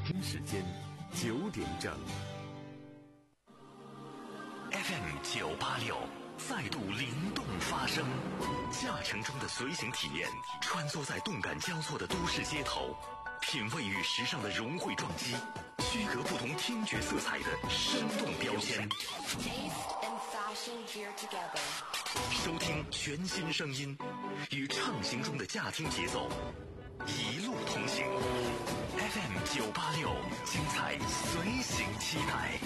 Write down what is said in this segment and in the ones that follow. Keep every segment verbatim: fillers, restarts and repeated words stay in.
京时间九点整。 F M 九八六再度灵动发声，驾乘中的随行体验，穿梭在动感交错的都市街头，品味与时尚的融汇撞击，区隔不同听觉色彩的生动标签。收听全新声音，与畅行中的驾听节奏，一路同行。F M 九八六，精彩随行期待。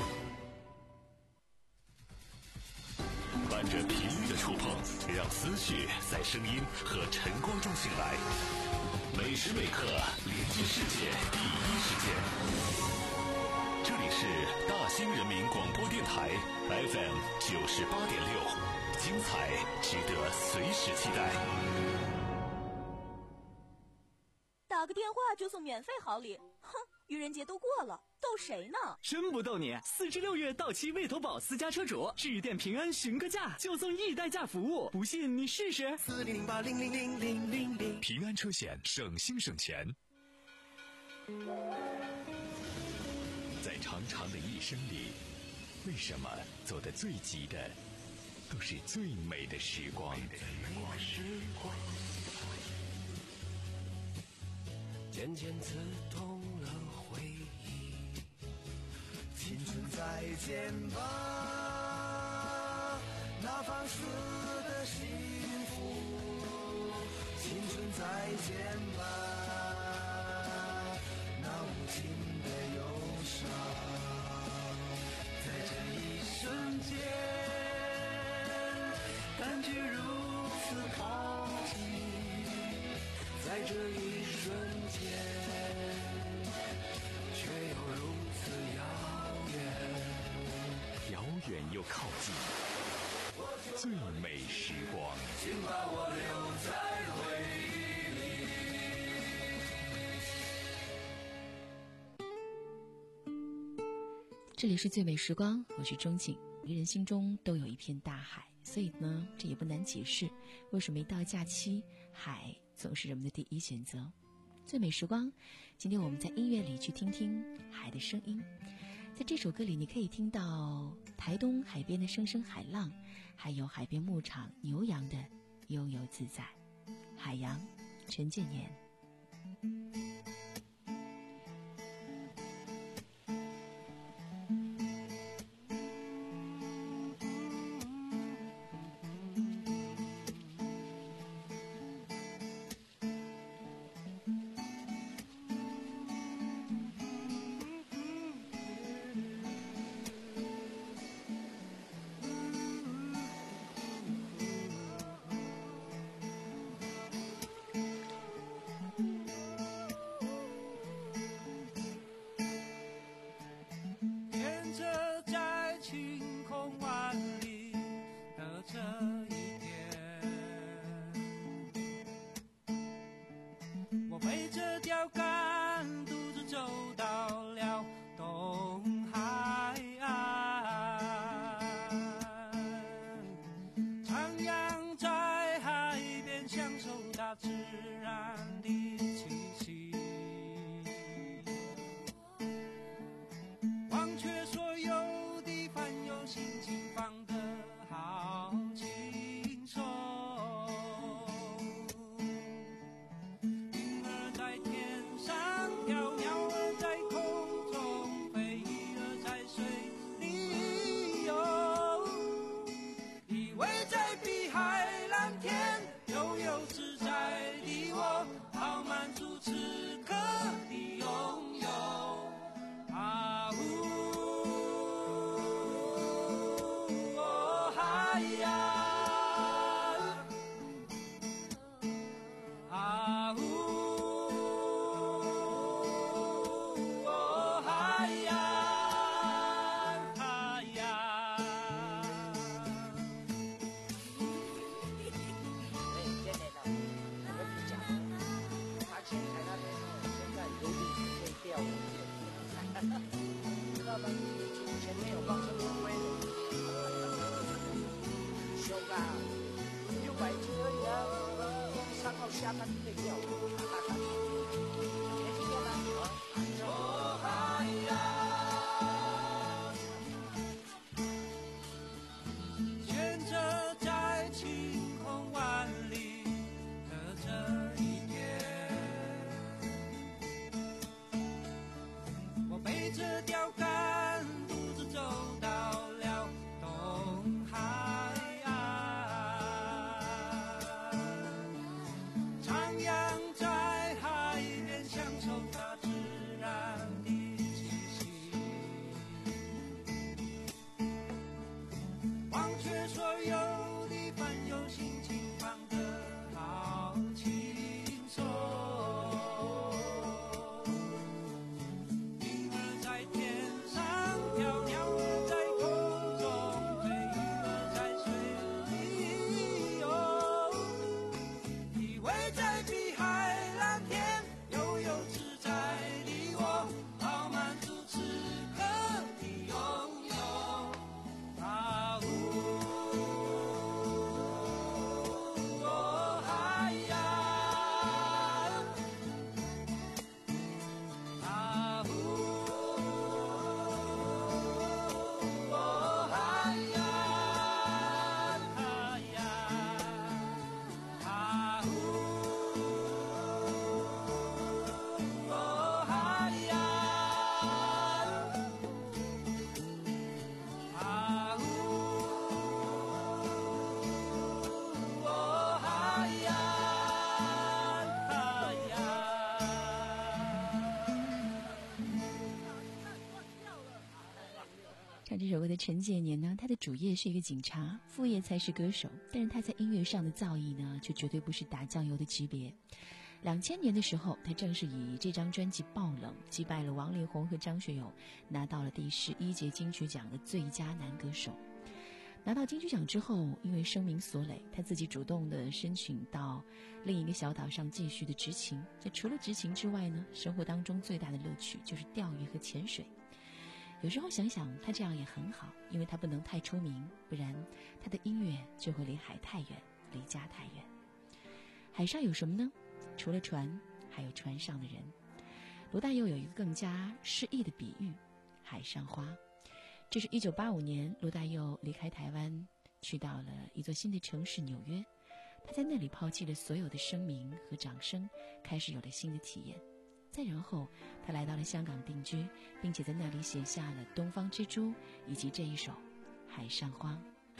伴着频率的触碰，让思绪在声音和晨光中醒来。每时每刻连接世界第一时间。这里是大兴人民广播电台 F M 九十八点六，精彩值得随时期待。 打个电话就送免费好礼，哼！愚人节都过了，逗谁呢？ 真不逗你！四至六月到期未投保私家车主，致电平安询个价，就送易代驾服务，不信你试试。 四零零八零零零零零零， 平安车险，省心省钱。在长长的一生里，为什么走得最急的都是最美的时光？ 渐渐刺痛了回忆，青春再见吧，那放肆的幸福，青春再见吧，那无情的忧伤，在这一瞬间感觉如此靠近，在这一瞬间却又如此遥远， 遥远又靠近，最美时光， 请把我留在回忆里。这里是最美时光，我是钟景。每个人心中都有一片大海，所以呢，这也不难解释为什么一到假期，海总是人们的第一选择。最美时光，今天我们在音乐里去听听海的声音。在这首歌里，你可以听到台东海边的声声海浪，还有海边牧场牛羊的悠游自在。海洋，陈建年。 前面有放生乌龟，凶啊！六百斤而已啊，三号下班可以钓，哈哈哈。年轻人吗？ 唱这首歌的陈建年呢，他的主业是一个警察，副业才是歌手，但是他在音乐上的造诣呢，就绝对不是打酱油的级别。两千年的时候，他正是以这张专辑《爆冷》击败了王力宏和张学友，拿到了第十一届金曲奖的最佳男歌手。拿到金曲奖之后，因为声名所累，他自己主动的申请到另一个小岛上继续的执勤。这除了执勤之外呢，生活当中最大的乐趣就是钓鱼和潜水。有时候想想，他这样也很好，因为他不能太出名，不然他的音乐就会离海太远，离家太远。海上有什么呢？除了船，还有船上的人。罗大佑有一个更加诗意的比喻，海上花。这是一九八五年，罗大佑离开台湾，去到了一座新的城市纽约。他在那里抛弃了所有的声名和掌声，开始有了新的体验。再然后，他来到了香港定居，并且在那里写下了《东方之珠》以及这一首《海上花》。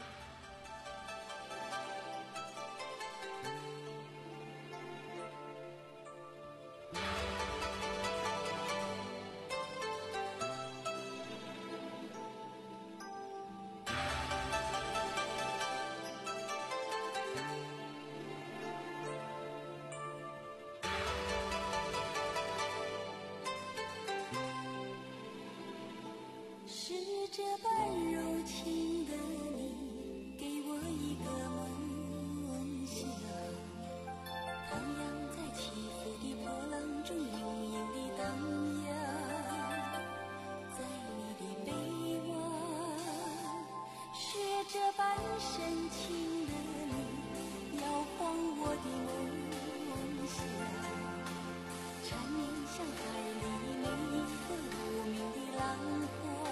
这般柔情的你，给我一个梦想。徜徉在起伏的波浪中，盈盈地荡漾。在你的臂弯，是这般深情的你，摇晃我的梦想。缠绵像海里每一个无名的浪花。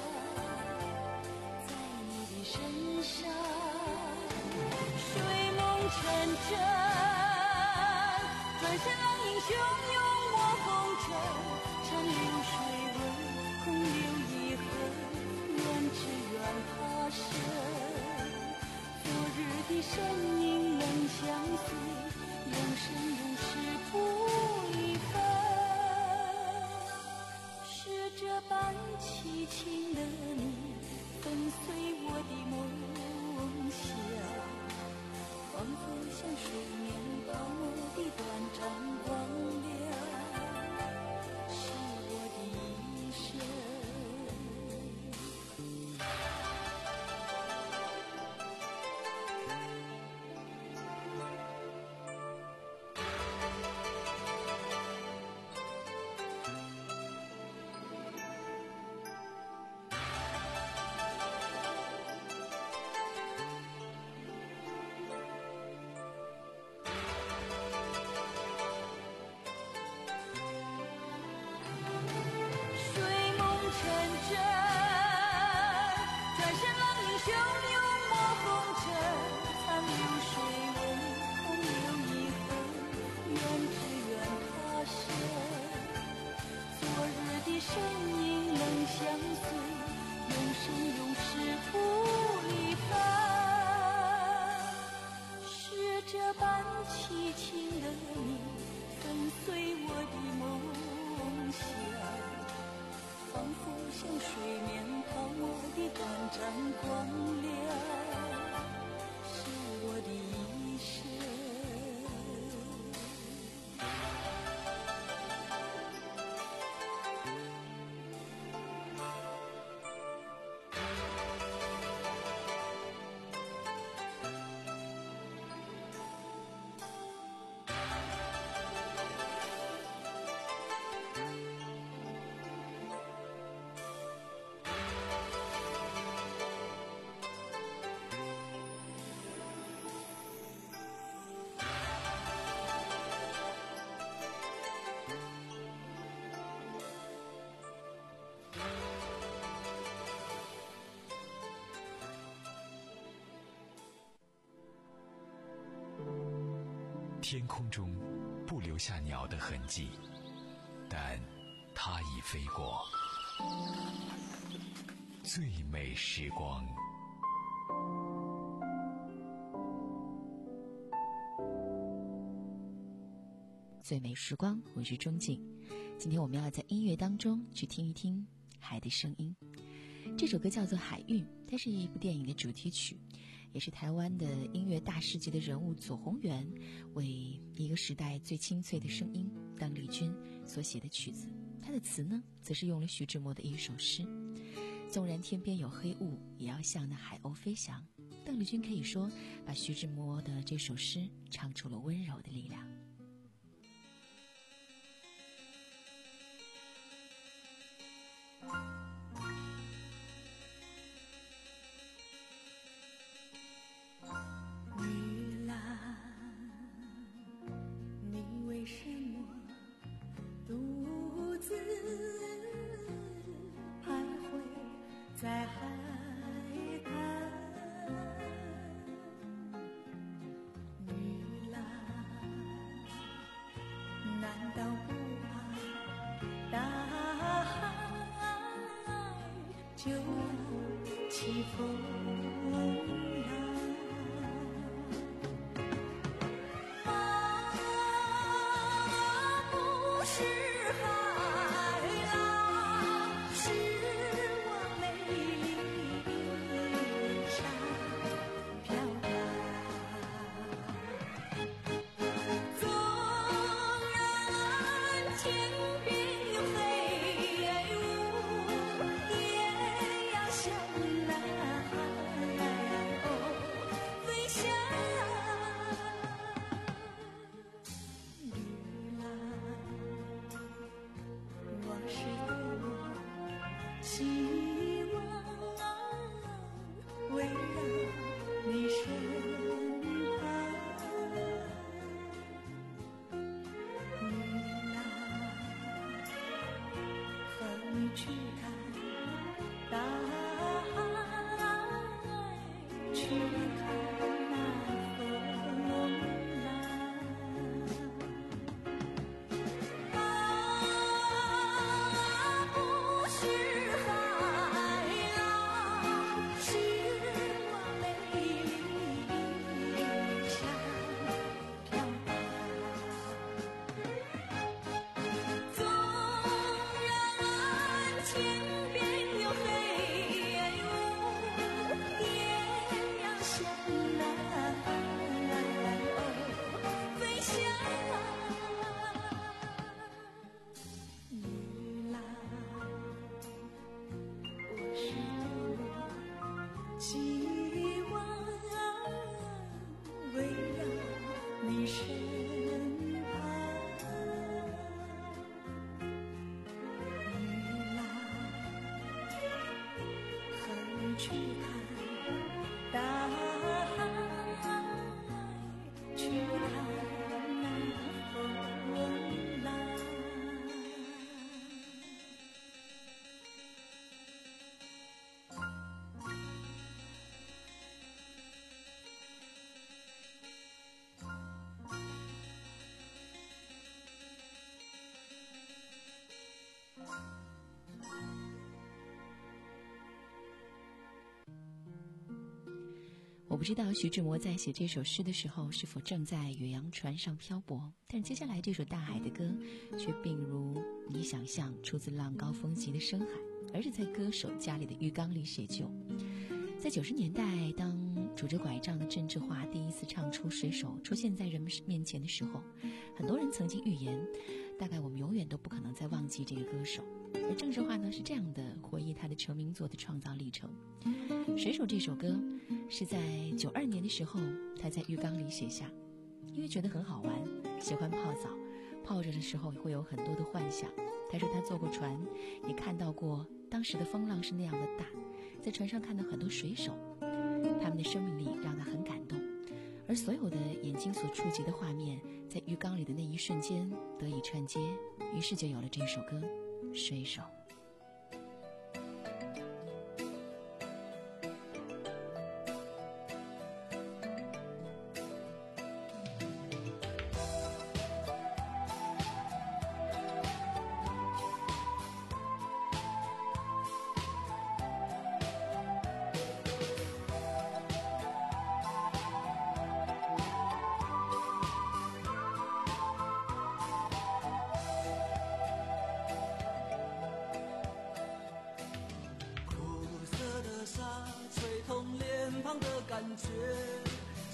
身上睡梦成真，转身浪影汹涌我红尘，长流水纹，空留遗恨，愿只愿他生。昨日的身影能相随，永生永世不离分。是这般凄情的你，跟随我的梦想，仿佛像水面泡沫的短暂光亮，是我的一生。 天空中不留下鸟的痕迹，但它已飞过。最美时光， 最美时光，我是钟静。今天我们要在音乐当中去听一听海的声音。 这首歌叫做《海韵》，它是一部电影的主题曲，也是台湾的音乐大师级的人物左宏元为一个时代最清脆的声音邓丽君所写的曲子。它的词呢，则是用了徐志摩的一首诗：纵然天边有黑雾，也要向那海鸥飞翔。邓丽君可以说把徐志摩的这首诗唱出了温柔的力量。 玉兰，你为什么独自徘徊在海滩？玉兰，难道不怕大海就要起风来？ 我不知道徐志摩在写这首诗的时候是否正在远洋船上漂泊，但接下来这首大海的歌却并如你想象出自浪高风急的深海，而是在歌手家里的浴缸里写就。在九十年代，当拄着拐杖的郑智化第一次唱出《水手》出现在人们面前的时候，很多人曾经预言，大概我们永远都不可能再忘记这个歌手。而郑智化呢，是这样的回忆他的成名作的创造历程。《水手》这首歌是在九二年的时候，他在浴缸里写下，因为觉得很好玩，喜欢泡澡，泡着的时候会有很多的幻想。他说他坐过船，也看到过当时的风浪是那样的大，在船上看到很多水手，他们的生命力让他很感动，而所有的眼睛所触及的画面，在浴缸里的那一瞬间得以串接，于是就有了这首歌《水手》。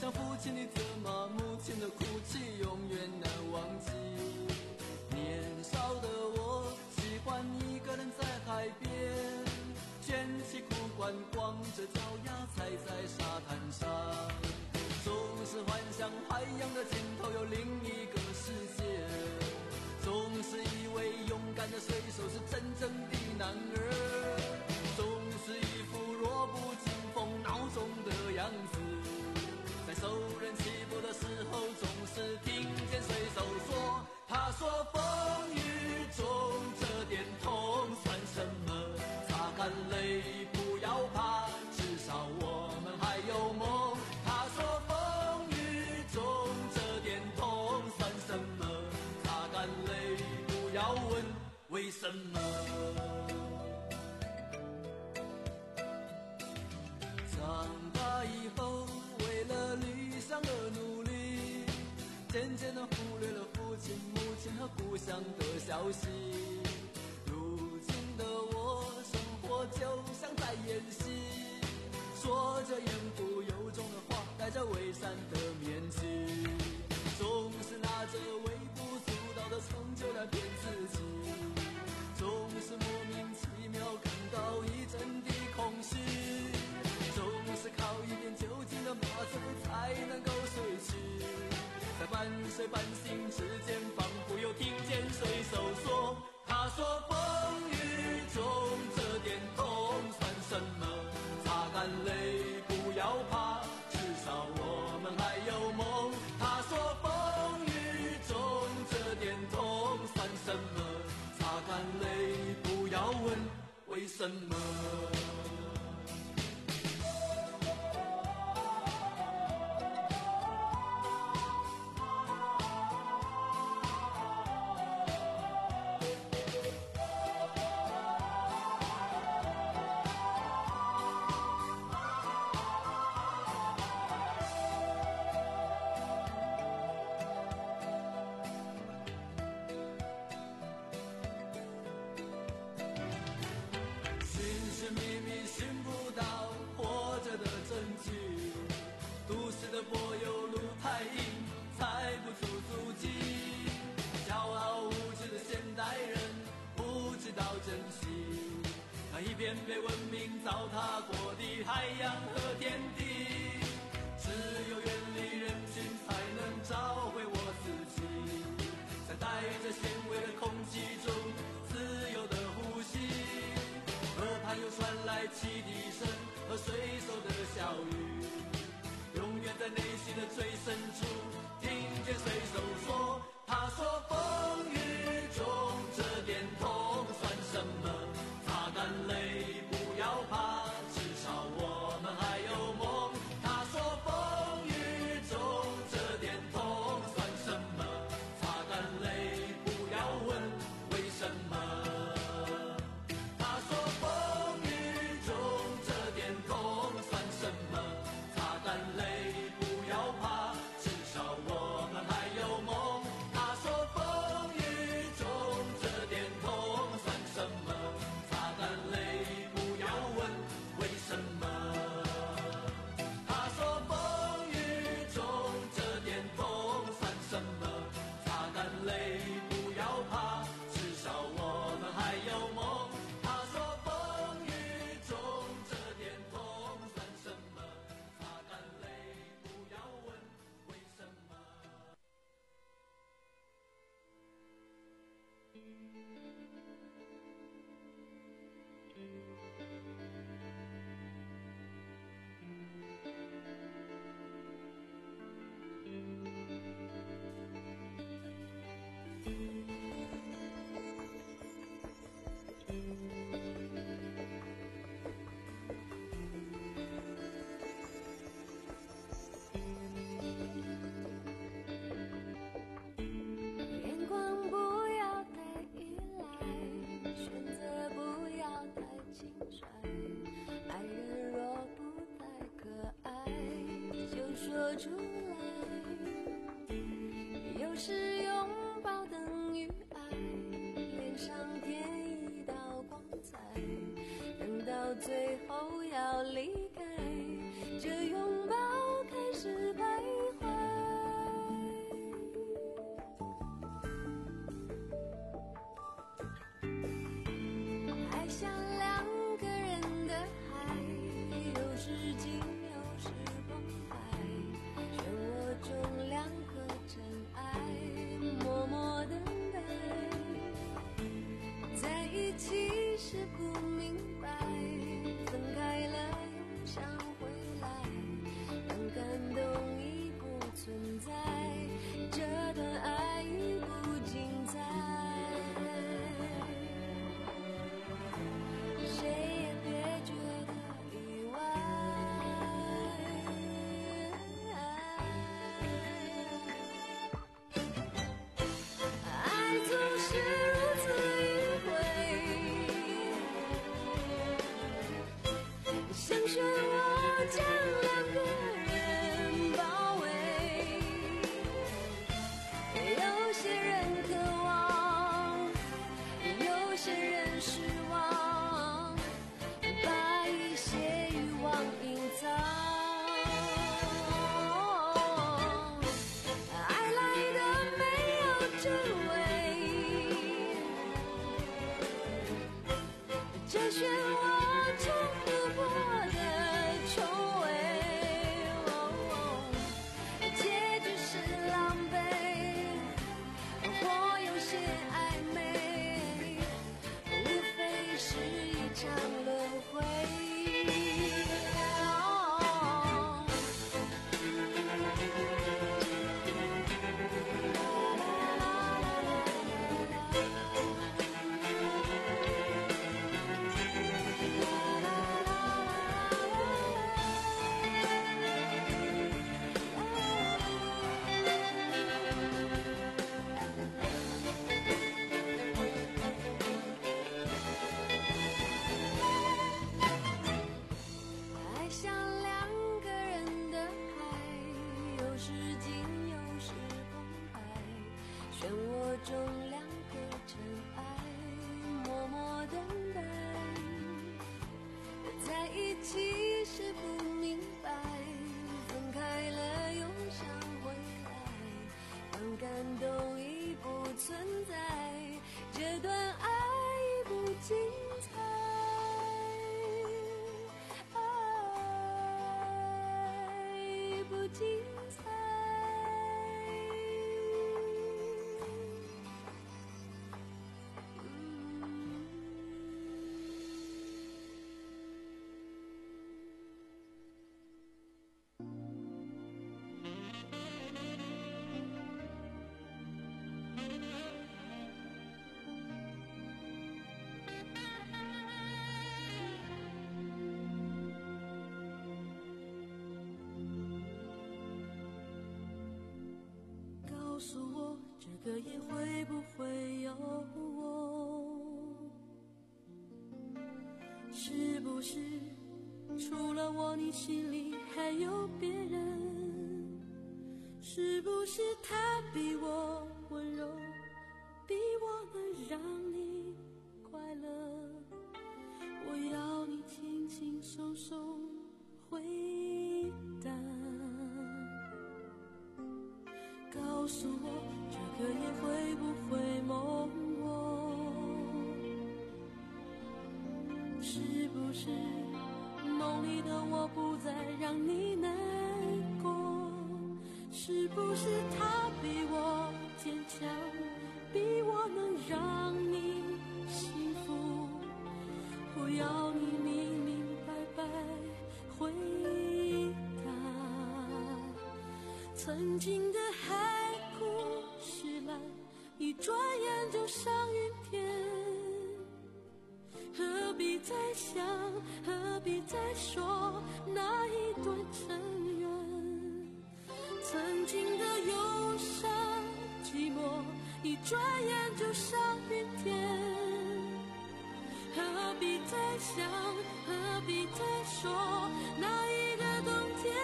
像父亲的责骂，母亲的哭泣，永远难忘记。年少的我喜欢一个人在海边，卷起裤管，光着脚丫踩在沙滩上，总是幻想海洋的尽头有另一个世界，总是以为勇敢的水手是真正的男儿，总是一副弱不禁风孬种的样子，在受人欺负的时候总是听见水手说，他说风雨中这点痛算什么，擦干泪不要怕，至少我们还有梦。他说风雨中这点痛算什么，擦干泪不要问为什么。长大以后为了理想而努力，渐渐地忽略了父亲母亲和故乡的消息。如今的我生活就像在演戏，说着言不由衷的话，戴着伪善的面具，总是拿着微不足道的成就来骗自己，总是莫名其妙感到一阵的空虚，总是靠一点酒精的麻醉才能够睡去，在半睡半醒之间，仿佛又听见水手说，他说风雨中这点痛算什么，擦干泪不要怕，至少我们还有梦。他说风雨中这点痛算什么，擦干泪不要问为什么。的柏油路太硬，踩不出足迹，骄傲无知的现代人不知道珍惜那一片被文明糟蹋过的海洋和天地，只有远离人群才能找回我自己，在带着纤维的空气中自由的呼吸，河畔又传来汽笛声和水手的笑语，永远在内心的最深处听见水手说，他说风雨中这点痛算什么，擦干泪不要怕，至少我们还有梦。他说风雨中这点痛算什么，擦干泪不要问为什么。他说风雨中这点痛算什么，擦干泪不要怕，至少我们还有梦。他说风雨中这点痛算什么，擦干泪不要问为什么。他说风雨中这点痛算什么，擦干泪不要怕，至少我们还有梦。他说风雨中这点痛算什么，擦干泪不要问为什么。 眼光不要太依赖，选择不要太轻率，爱人若不太可爱，就说出来。有时拥抱等于爱，脸上添一道光彩，等到最后要离开，这拥抱开始徘是不明白，分开了又想回来，让感动已不存在，这段爱已不精彩，谁也别觉得意外，爱总是如此迂回，像漩涡将两个人包围，有些人渴望，有些人失望，把一些欲望隐藏，爱来的没有真伪，这漩涡冲不破的重围，结局是狼狈，或有些暧昧，无非是一场轮回。爱像两个人的海，有时静有时澎湃，漩涡中两颗尘埃，默默等待，在一起时不明白，分开了又想回来，让感动已不存在，这段爱已不精彩，爱不精彩。告诉我，这个夜会不会有我？是不是除了我，你心里还有别人？是不是他比我温柔，比我能让你快乐？我要你轻轻松松回答。告诉我，这个夜会不会梦我？是不是梦里的我不再让你难过？是不是他比我坚强，比我能让你幸福？我要你明明白白回答。曾经的海枯石烂，一转眼就上云天，何必再想，何必再说那一段尘缘？曾经的忧伤寂寞，一转眼就上云天，何必再想，何必再说那一个冬天？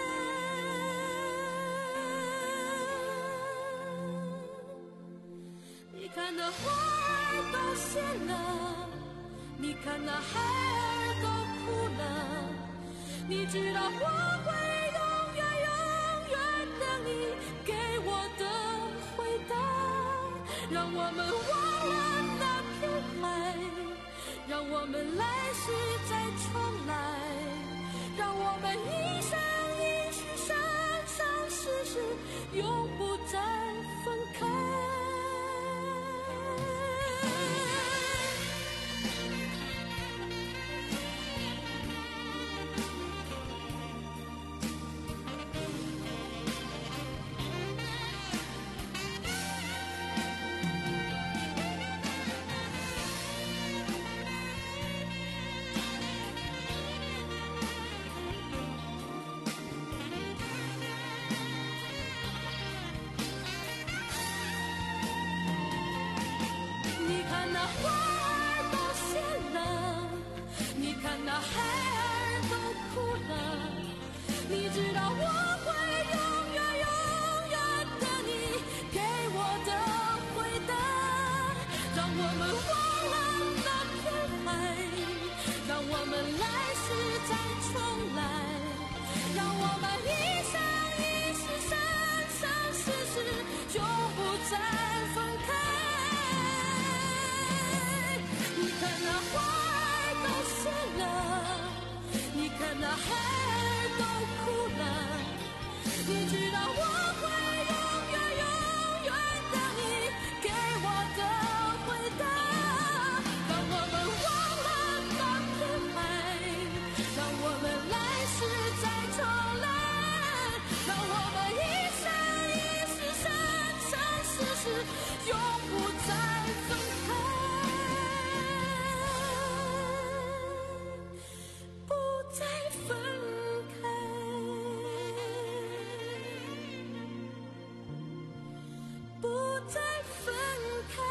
你看那花儿都谢了，你看那海儿都哭了，你知道我会永远永远等你给我的回答。让我们忘了那片海，让我们来世再重来，让我们一生一世生生世世永不再分开。 看那孩儿都哭了，你知道我会永远永远等你给我的回答，让我们忘了那片海，让我们来世再重来，让我们一生一世生生世世永不再分开。你看那花儿都谢了，你看那孩儿都哭了，你知道我会永远永远等你给我的回答，让我们忘了那片海，让我们来世再重来，让我们一生一世生生世世永不再分开，不再分开，不再分开。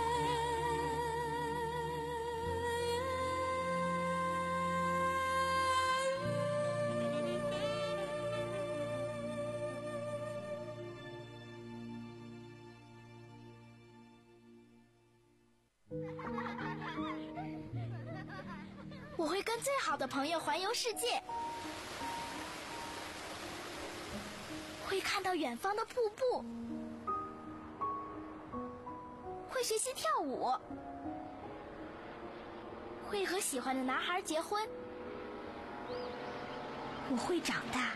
我会跟最好的朋友环游世界，会看到远方的瀑布，会学习跳舞，会和喜欢的男孩结婚。我会长大。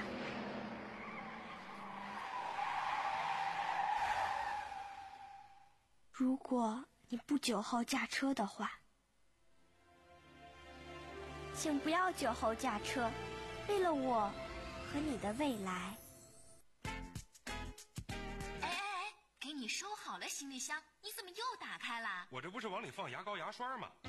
如果你不酒后驾车的话，请不要酒后驾车，为了我和你的未来。 哎哎哎，给你收好了行李箱，你怎么又打开了？ 我这不是往里放牙膏牙刷吗？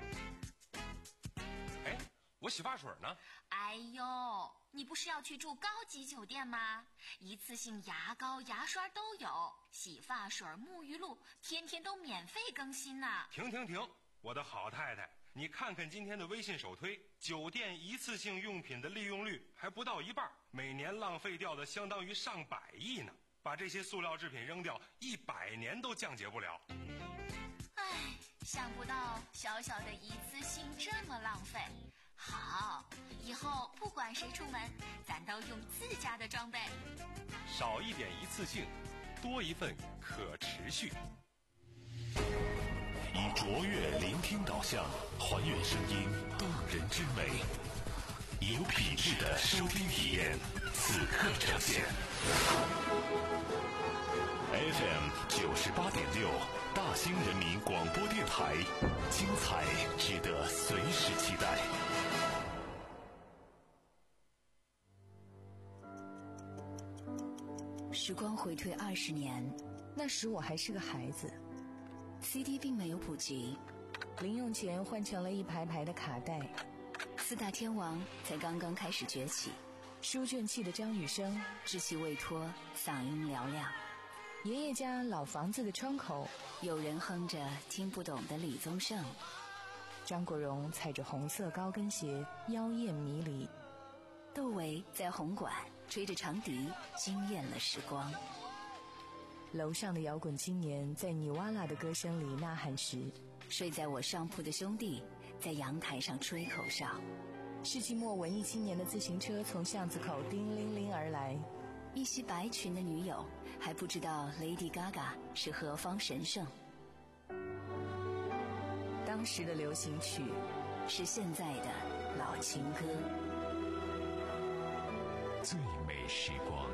哎，我洗发水呢？ 哎呦，你不是要去住高级酒店吗？一次性牙膏牙刷都有，洗发水沐浴露天天都免费更新呢。 停停停，我的好太太，你看看今天的微信首推，酒店一次性用品的利用率还不到一半，每年浪费掉的相当于上百亿呢。把这些塑料制品扔掉，一百年都降解不了。 唉，想不到小小的一次性这么浪费。好，以后不管谁出门，咱都用自家的装备。 少一点一次性，多一份可持续。 以卓越聆听导向，还原声音动人之美，有品质的收听体验，此刻呈现。F M 九十八点六，大兴人民广播电台，精彩值得随时期待。 时光回退二十年，那时我还是个孩子。C D 并没有普及，零用钱换成了一排排的卡带。四大天王才刚刚开始崛起，书卷气的张雨生稚气未脱，嗓音嘹亮。爷爷家老房子的窗口，有人哼着听不懂的李宗盛。张国荣踩着红色高跟鞋，妖艳迷离。窦唯在红馆吹着长笛，惊艳了时光。楼上的摇滚青年在尼瓦拉的歌声里呐喊时，睡在我上铺的兄弟在阳台上吹口哨。世纪末文艺青年的自行车从巷子口叮铃铃而来，一袭白裙的女友还不知道 Lady Gaga 是何方神圣。当时的流行曲是现在的老情歌。 最美时光，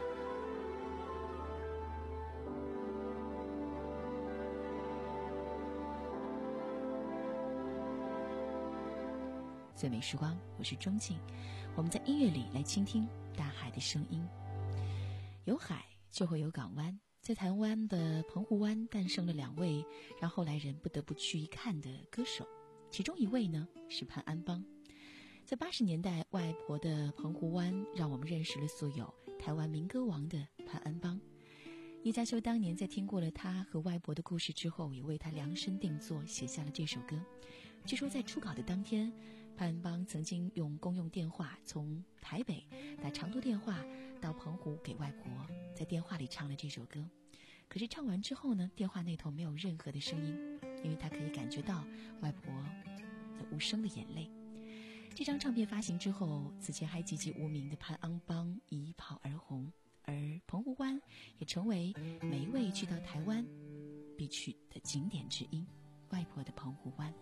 最美时光，我是钟静。我们在音乐里来倾听大海的声音。有海就会有港湾，在台湾的澎湖湾诞生了两位让后来人不得不去一看的歌手，其中一位呢是潘安邦。在八十年代，外婆的澎湖湾让我们认识了素有台湾民歌王的潘安邦。叶嘉修当年在听过了他和外婆的故事之后，也为他量身定做，写下了这首歌。据说在初稿的当天， 潘安邦曾经用公用电话从台北打长途电话到澎湖给外婆，在电话里唱了这首歌。可是唱完之后呢，电话那头没有任何的声音，因为他可以感觉到外婆的无声的眼泪。这张唱片发行之后，此前还籍籍无名的潘安邦一炮而红，而澎湖湾也成为每一位去到台湾必去的景点之一，外婆的澎湖湾。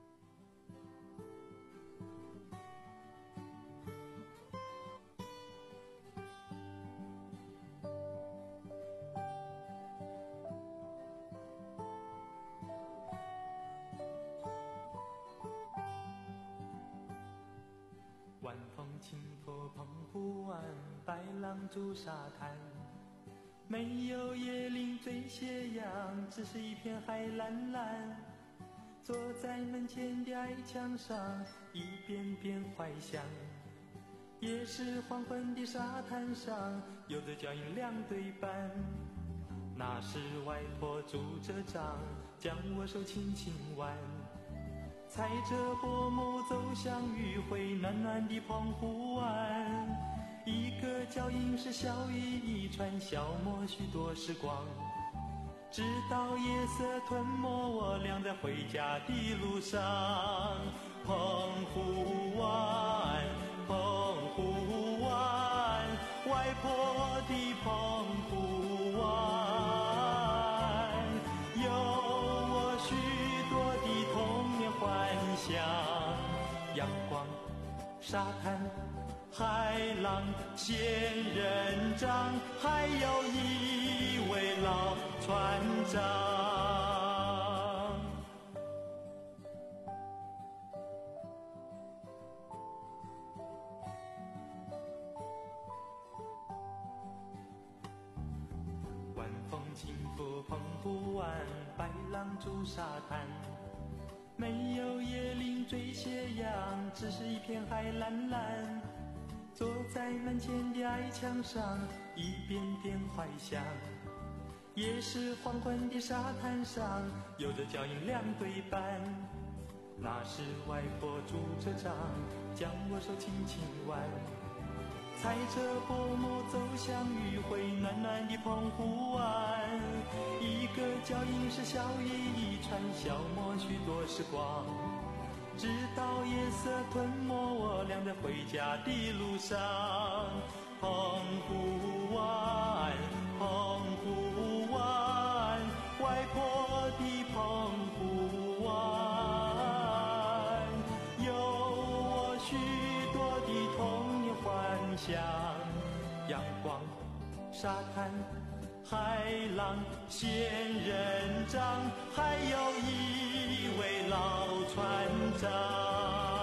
晚风轻拂澎湖湾，白浪逐沙滩，没有椰林缀斜阳，只是一片海蓝蓝。坐在门前的矮墙上，一遍遍怀想。也是黄昏的沙滩上，有着脚印两对半。那时外婆拄着杖，将我手轻轻挽。踩着薄暮走向余晖暖暖的澎湖湾，一个脚印是笑语一串，消磨许多时光，直到夜色吞没我俩在回家的路上。澎湖湾，澎湖湾，外婆的澎湖湾，有我许多的童年幻想。阳光、沙滩、海浪、仙人掌，还有一位老船长。晚风轻拂澎湖湾，白浪逐沙滩，没有椰林缀斜阳，只是一片海蓝蓝。坐在门前的矮墙上，一遍遍怀想。也是黄昏的沙滩上，有着脚印两对半。那时外婆拄着杖，将我手轻轻挽。踩着薄暮走向余晖暖暖的澎湖湾，一个脚印是笑语一串，消磨许多时光，直到夜色吞没我俩在回家的路上。澎湖湾，澎湖湾，外婆的澎湖湾，有我许多的童年幻想。阳光、沙滩、海浪、仙人掌，还有一位老船长。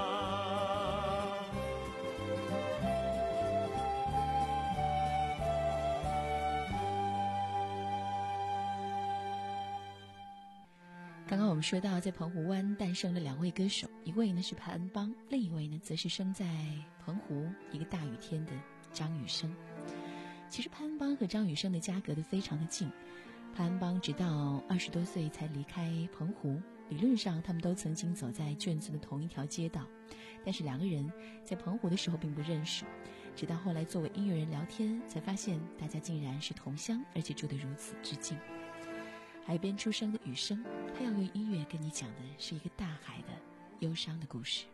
刚刚我们说到，在澎湖湾诞生了两位歌手，一位呢是潘安邦，另一位呢则是生在澎湖一个大雨天的张雨生。其实潘安邦和张雨生的家隔得非常的近，潘安邦直到二十多岁才离开澎湖，理论上他们都曾经走在眷村的同一条街道，但是两个人在澎湖的时候并不认识，直到后来作为音乐人聊天，才发现大家竟然是同乡，而且住得如此之近。海边出生的雨生，他要用音乐跟你讲的是一个大海的忧伤的故事。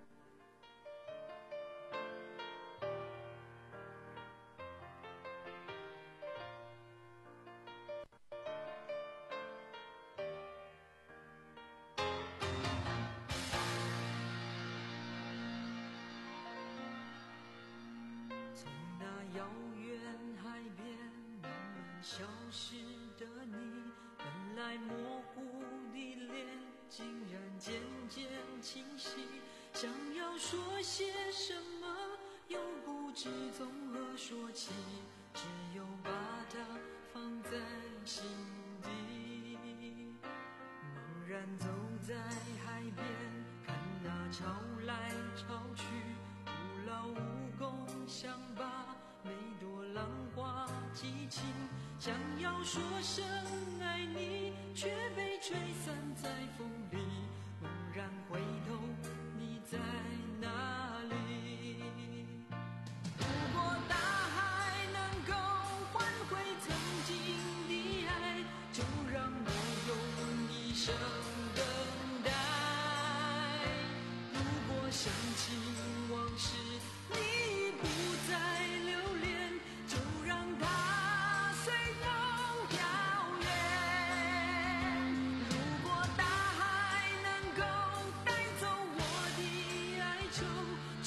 从那遥远海边慢慢消失的你，本来模糊的脸竟然渐渐清晰，想要说些什么又不知从何说起，只有把它放在心底。茫然走在海边，看那潮来潮去，徒劳无功，想把每朵浪花记清，想要说声爱你，却被吹散在风里。猛然回头，你在哪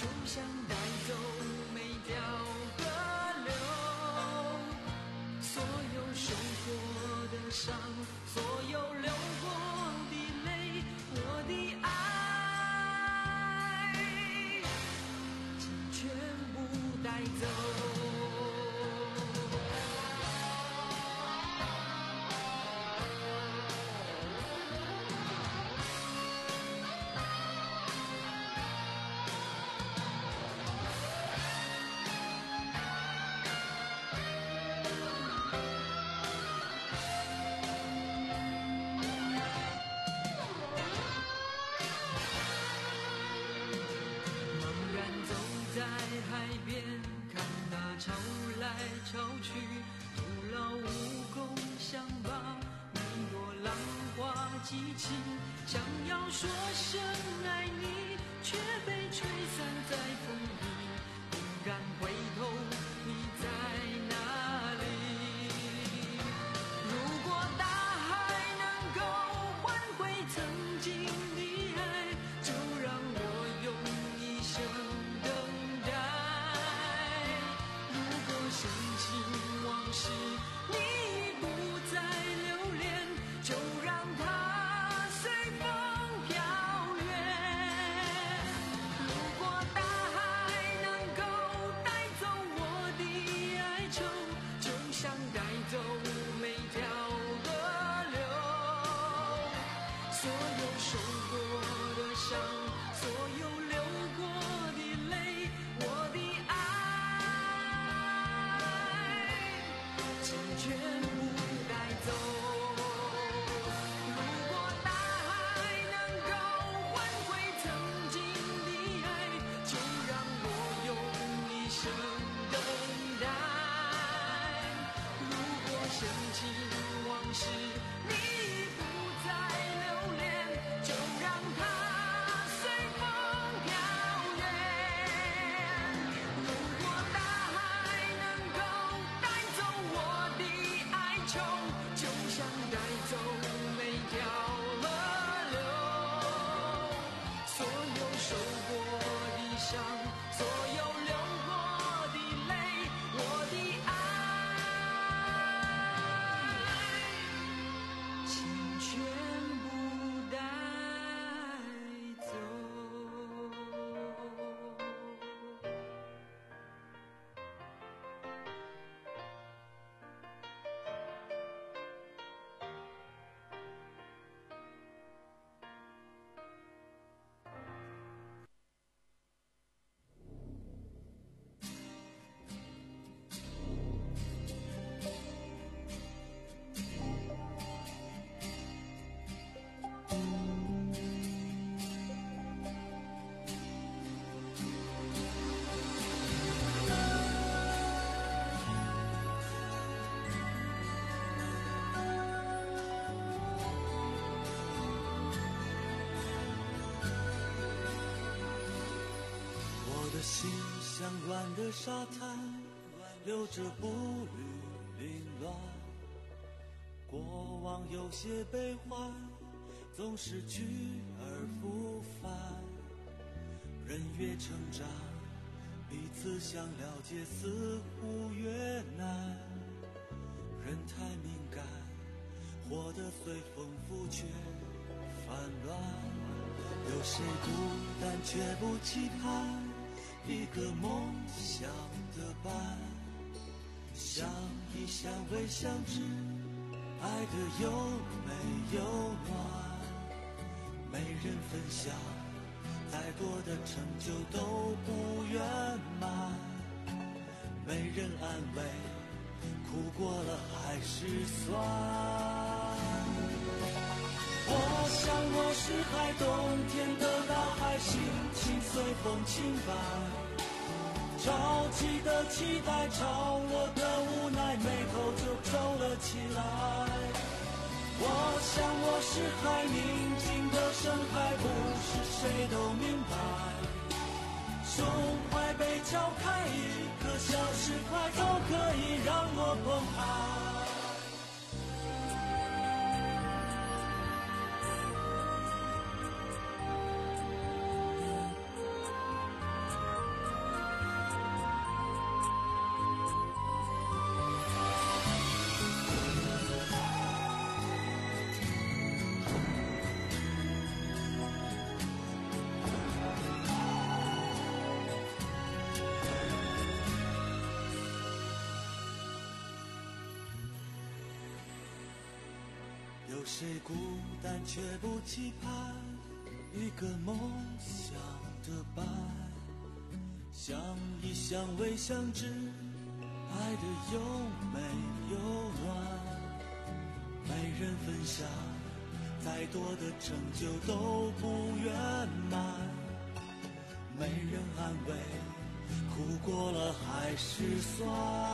就像带走每条河流，所有受过的伤，所有流过的泪，我的爱请全部带走。潮去，徒劳无功，想把你我浪花激情，想要说声爱你，却被吹散在风里。猛然回头，你在哪里？如果大海能够换回曾经的爱，就让我用一生等待。如果深情往事你已不再留恋，就让它随风飘远。如果大海能够带走我的哀愁，就像带走每条河流，所有受过的伤，所有流过的泪，我的爱请全部带走。如果大海能够换回曾经的爱，就让我用一生等待。如果深情往事你已不再留恋，就让它随风飘远。如果大海能够带走我的哀愁，就像带走每条河流，所有受过的伤，所有流过的泪，我的爱请全部带走。 我的心像软的沙滩，留着步履凌乱。过往有些悲欢，总是去而复返。人越成长，彼此想了解似乎越难。人太敏感，活得随风拂却烦乱。有谁孤单却不期盼一个梦想的伴？相依相偎相知，爱的有美有暖。没人分享，再多的成就都不圆满。没人安慰，苦过了还是酸。我想我是海，冬天的大海，心情随风轻摆。着急的期待，潮落的无奈，眉头就皱了起来。我想我是海，宁静的深海，不是谁都明白。胸怀被敲开，一颗小石块都可以让我澎湃。 有谁孤单却不期盼一个梦想的伴？相依相偎相知，爱的有美有暖，没人分享，再多的成就都不圆满，没人安慰，苦过了还是酸。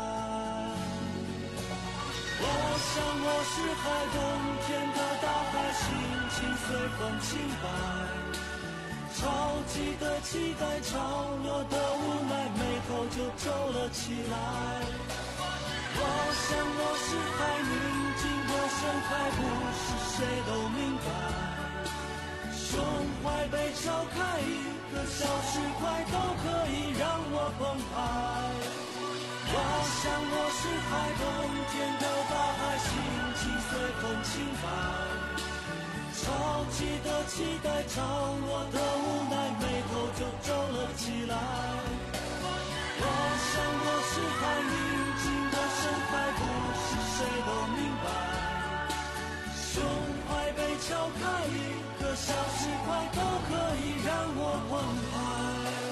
我想我是海，冬天的大海，心情随风轻摆，潮起的期待，潮落的无奈，眉头就皱了起来。我想我是海，宁静的深海，不是谁都明白，胸怀被敲开，一个小石块都可以让我澎湃。我想我是海，冬天的大海，心情随风轻摆，潮起的期待，潮落的无奈，眉头就皱了起来。我想我是海，宁静的深海，不是谁都明白，胸怀被敲开，一个小石块都可以让我澎湃。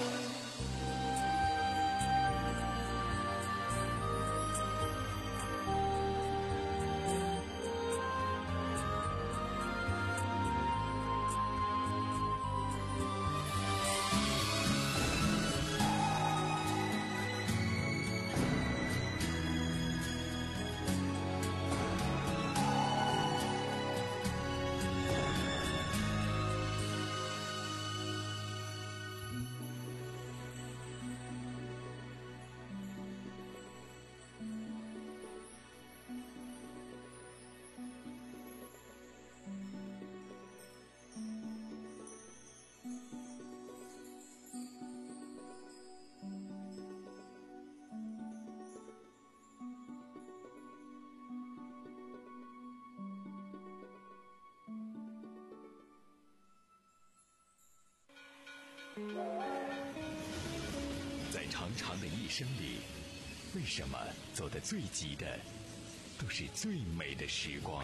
在长长的一生里，为什么走得最急的都是最美的时光？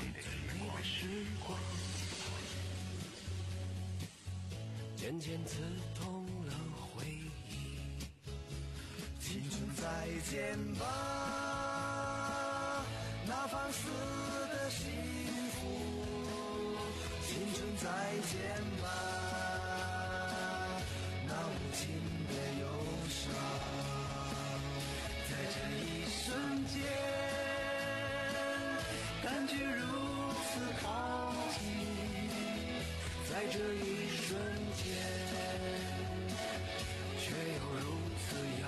渐渐刺痛了回忆，青春再见吧，那放肆的幸福，青春再见吧，那无情的忧伤，在这一瞬间感觉如此靠近，在这一瞬间却又如此遥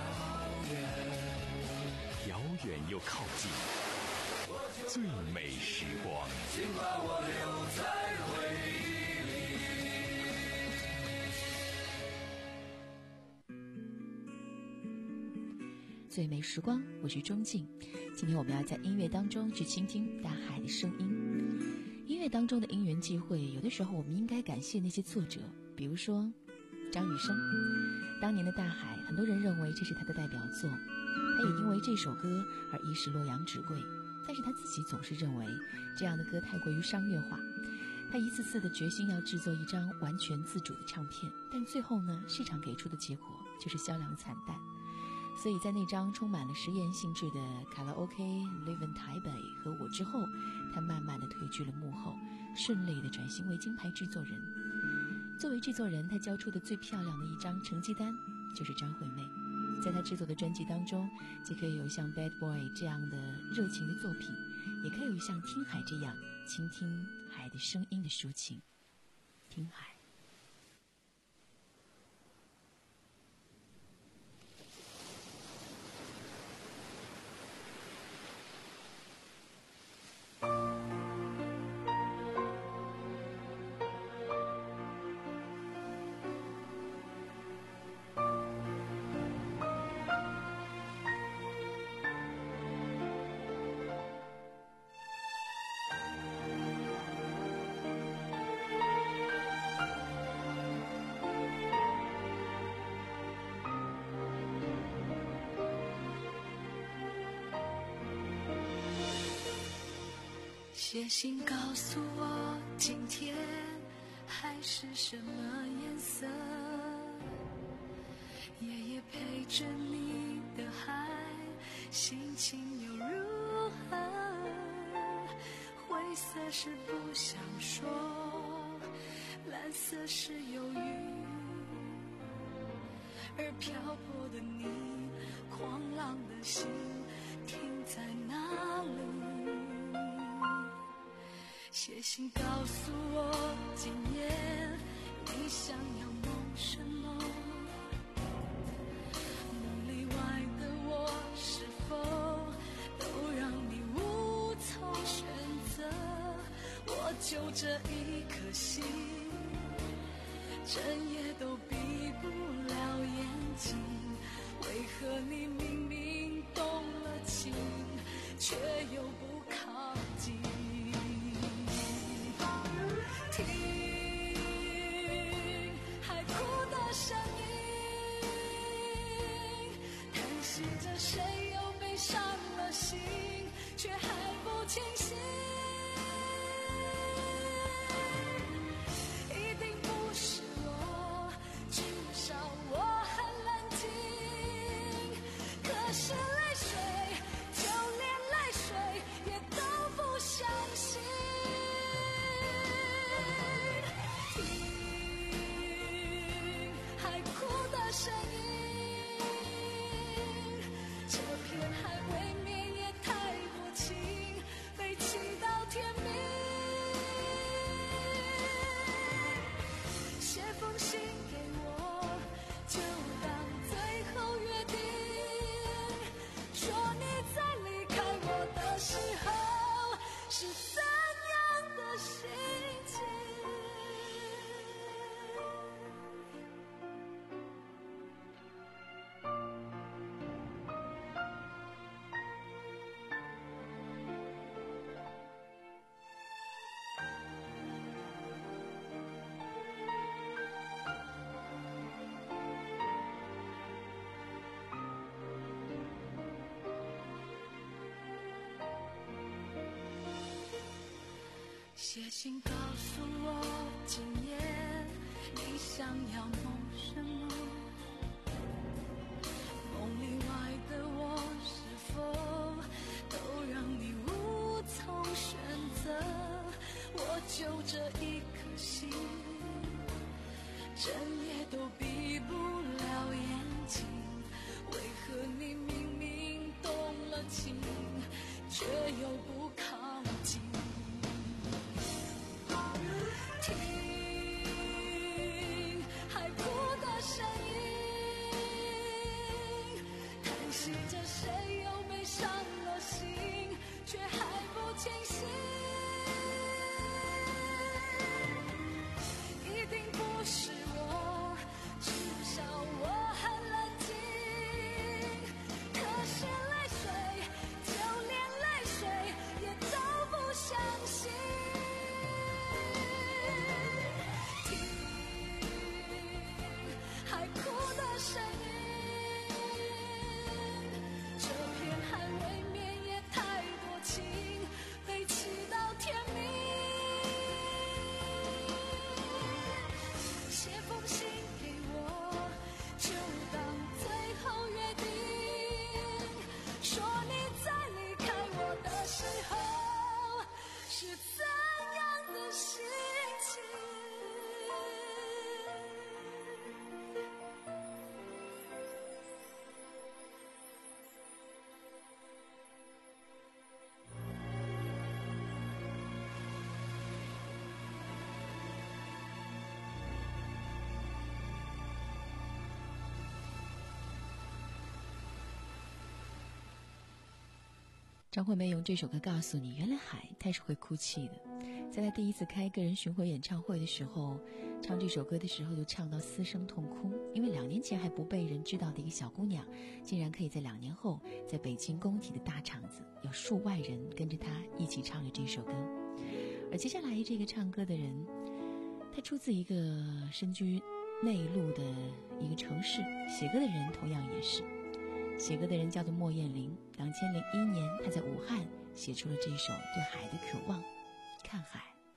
远， 遥远又靠近，最美时光， 请把我留在回忆里。最美时光，我是钟静。今天我们要在音乐当中去倾听大海的声音。音乐当中的因缘际会，有的时候我们应该感谢那些作者，比如说张雨生。当年的大海，很多人认为这是他的代表作，他也因为这首歌而一时洛阳纸贵，但是他自己总是认为这样的歌太过于商业化。他一次次的决心要制作一张完全自主的唱片，但最后呢，市场给出的结果就是销量惨淡。所以在那张充满了实验性质的卡拉 OK Live in 台北和我之后，他慢慢的退居了幕后，顺利的转型为金牌制作人。作为制作人，他交出的最漂亮的一张成绩单就是张惠妹。在他制作的专辑当中，既可以有像 Bad Boy 这样的热情的作品，也可以有像听海这样倾听海的声音的抒情。听海。 写信告诉我今天海是什么颜色，夜夜陪着你的海心情又如何，灰色是不想说，蓝色是忧郁，而漂泊的你，狂浪的心停在哪里？写信告诉我今夜你想要梦什么，梦里外的我是否都让你无从选择？我就这一颗心，整夜都闭不了眼睛，为何你明明动了情，却又不靠近？听海哭的声音，叹息着谁又被伤了心，却还不清醒。一定不是我，至少我很冷静，可是泪水，就连泪水也都不相信。听海哭的声音，这片海未免也太多情，被气到天明。写封信给我，就当最后约定，说你在离开我的时候是怎样的心情。写信告诉我今夜你想要梦什么，梦里外的我是否都让你无从选择？我就这一颗心，整夜都闭不了眼睛，为何你明明动了情，却又不靠近？听海哭的声音，叹息着谁又被伤了心，却还不清醒。一定不是我，至少我很冷静，可是泪水，就连泪水也都不相信。海哭的声音，这片海未免也太多情，被气到天明。写封信给我，就当最后约定，说你在离开我的时候是怎样的心情。 张惠妹用这首歌告诉你，原来海它是会哭泣的。在她第一次开个人巡回演唱会的时候，唱这首歌的时候就唱到嘶声痛哭，因为两年前还不被人知道的一个小姑娘，竟然可以在两年后在北京工体的大场子，有数万人跟着她一起唱了这首歌。而接下来这个唱歌的人，他出自一个身居内陆的一个城市，写歌的人同样也是。写歌的人叫做莫艳玲，两千零一年，她在武汉写出了这首对海的渴望。 看海。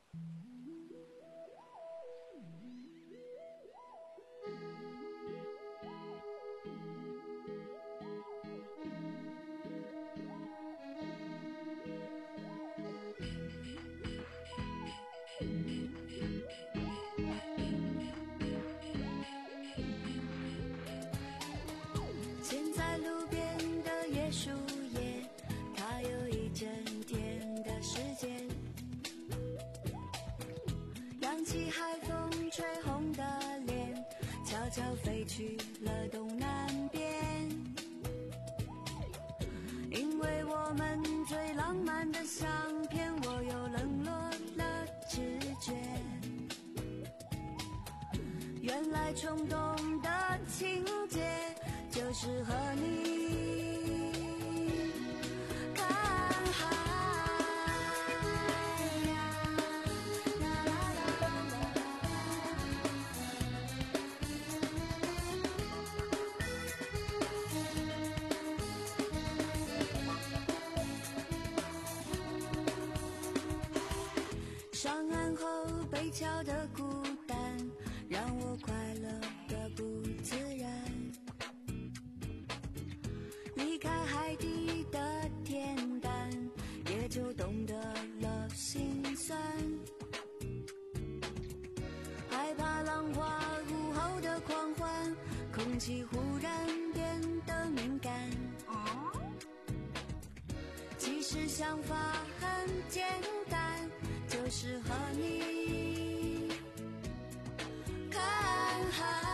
现在路边的椰树叶，它有一整天的时间，扬起海风吹红的脸，悄悄飞去了东南边。因为我们最浪漫的相片，我又冷落了直觉。原来冲动的情节就是和你看海呀，啦啦啦啦。上岸后被敲的孤单，让我快乐的不自然。离开海底的恬淡，也就懂得了心酸。害怕浪花午后的狂欢，空气忽然变得敏感。其实想法很简单，就是和你看海。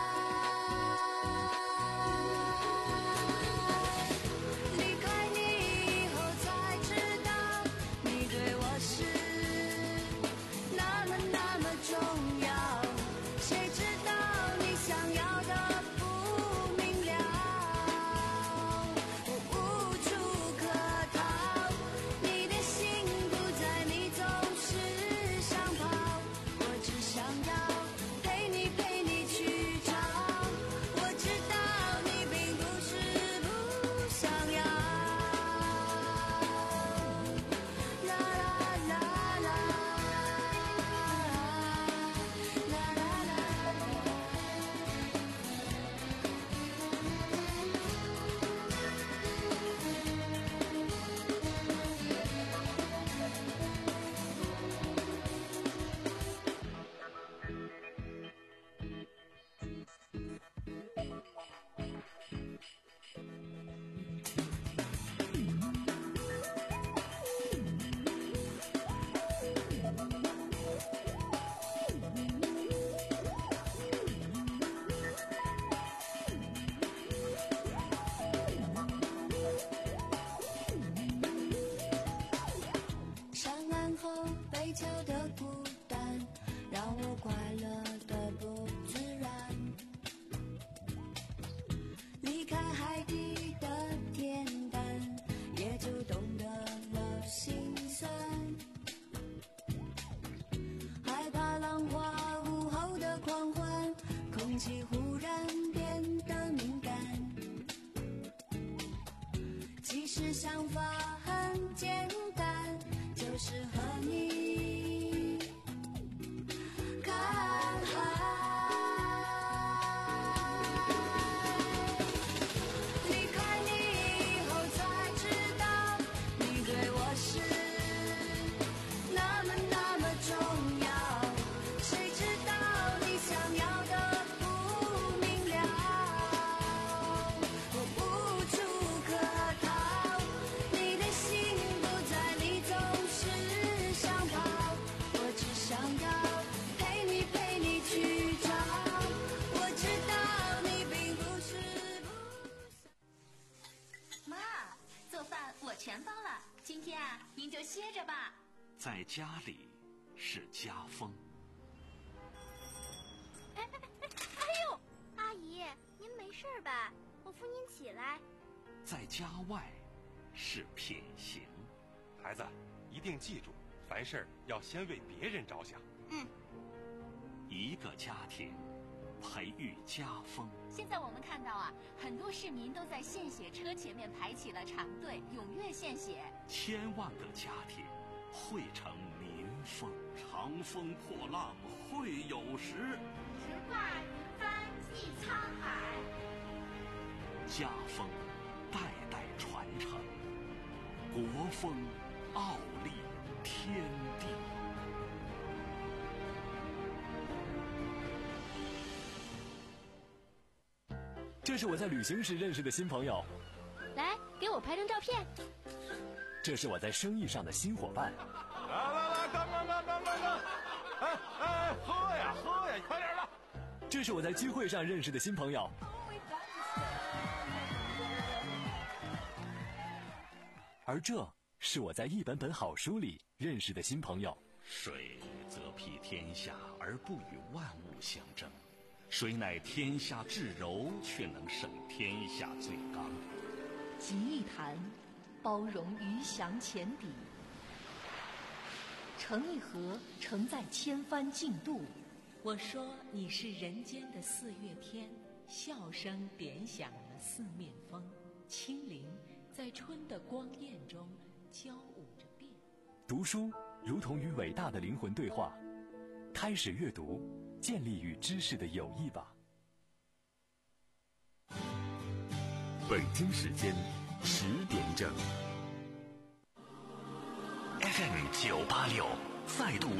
被敲的孤单，让我快乐的不自然。离开海底的恬淡，也就懂得了心酸。害怕浪花午后的狂欢，空气忽然变得敏感。其实想法很简单，就是和你看海。离开你以后才知道，你对我是那么那么重要。谁知道你想要的不明了，我无处可逃。你的心不在，你总是想跑。我只想要陪你陪你去找。我知道你并不是不妈，做饭我全包了，今天啊，您就歇着吧。 在家里是家风。 哎哎哎哎呦，阿姨，您没事吧？我扶您起来。 在家外是品行。 孩子，一定记住，凡事要先为别人着想。 嗯。 一个家庭，培育家风。 现在我们看到啊，很多市民都在献血车前面排起了长队，踊跃献血。 千万个家庭汇成民风，长风破浪会有时。 直挂云帆济沧海。 家风代代传承，国风傲立天地。 这是我在旅行时认识的新朋友， 来给我拍张照片。 这是我在生意上的新伙伴。 来来来，干干干干干干！哎哎，喝呀喝呀，快点的！ 这是我在聚会上认识的新朋友。而这是我在一本本好书里认识的新朋友。 水则披天下而不与万物相争，水乃天下至柔，却能胜天下最刚。 集一坛，包容鱼翔浅底；盛一盒，盛在千帆竞渡。 我说你是人间的四月天，笑声点响了四面风，清灵在春的光艳中交舞着变。 读书如同与伟大的灵魂对话，开始阅读，建立与知识的友谊吧。 北京时间十点整。 F M 九八六再度